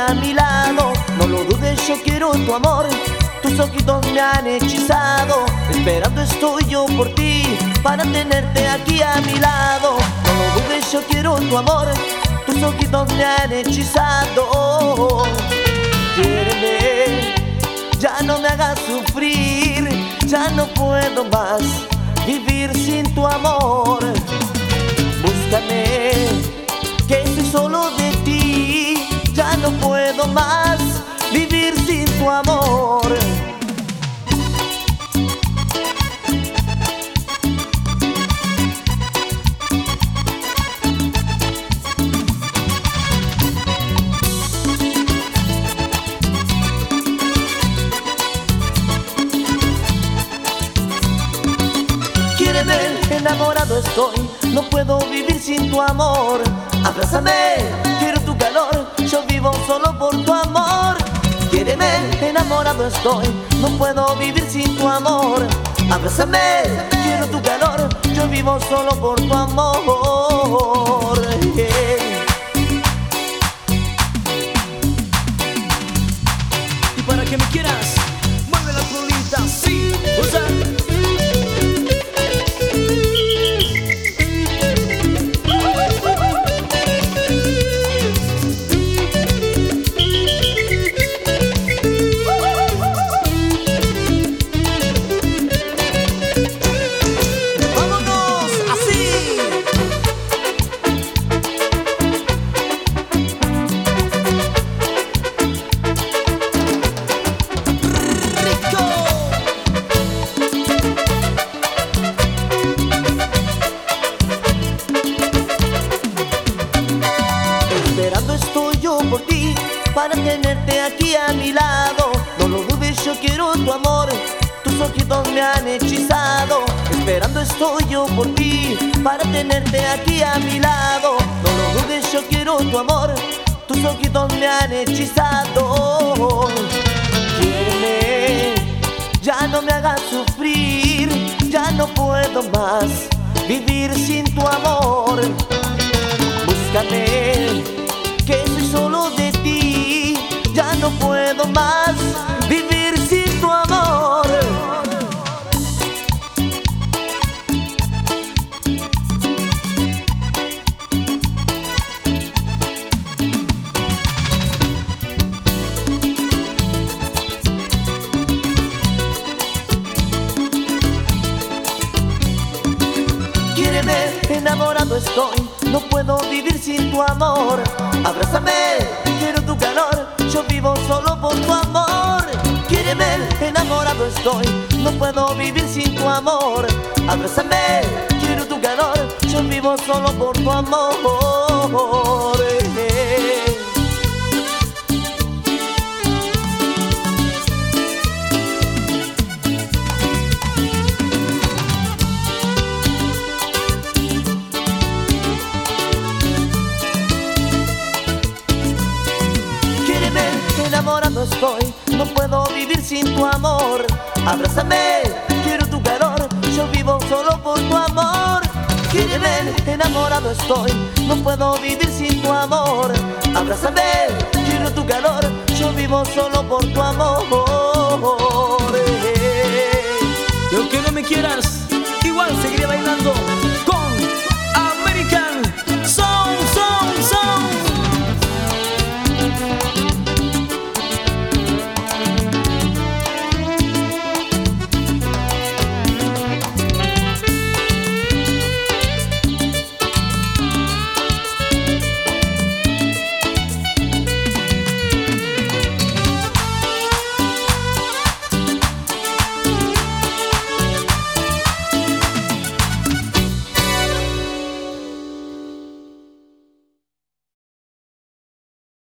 a mi lado. No lo dudes, yo quiero tu amor. Tus ojitos me han hechizado. Esperando estoy yo por ti, para tenerte aquí a mi lado. No lo dudes, yo quiero tu amor. Tus ojitos me han hechizado. Quiéreme, ya no me hagas sufrir. Ya no puedo más vivir sin tu amor. Búscame, que estoy solo de ti. Ya no puedo más vivir sin tu amor. Quiéreme, enamorado estoy, no puedo vivir sin tu amor. Abrázame, quiero tu calor, yo vivo solo por tu amor. Quiéreme, enamorado estoy, no puedo vivir sin tu amor. Abrázame, quiero tu calor, yo vivo solo por tu amor. Y para que me quieras, mueve la colita, sí, o sea. Esperando estoy yo por ti, para tenerte aquí a mi lado. No lo dudes, yo quiero tu amor. Tus ojitos me han hechizado. Esperando estoy yo por ti, para tenerte aquí a mi lado. No lo dudes, yo quiero tu amor. Tus ojitos me han hechizado. Quiéreme, ya no me hagas sufrir. Ya no puedo más vivir sin tu amor. Búscame, que soy solo de ti. Ya no puedo más vivir sin tu amor. Quiéreme, enamorado estoy, no puedo vivir sin tu amor. Abrázame, quiero tu calor, yo vivo solo por tu amor. Quiéreme, enamorado estoy, no puedo vivir sin tu amor. Abrázame, quiero tu calor, yo vivo solo por tu amor. Enamorado estoy, no puedo vivir sin tu amor. Abrázame, quiero tu calor, yo vivo solo por tu amor. Quiéreme, enamorado estoy, no puedo vivir sin tu amor. Abrázame, quiero tu calor, yo vivo solo por tu amor. Y aunque no me quieras, igual seguiré bailando.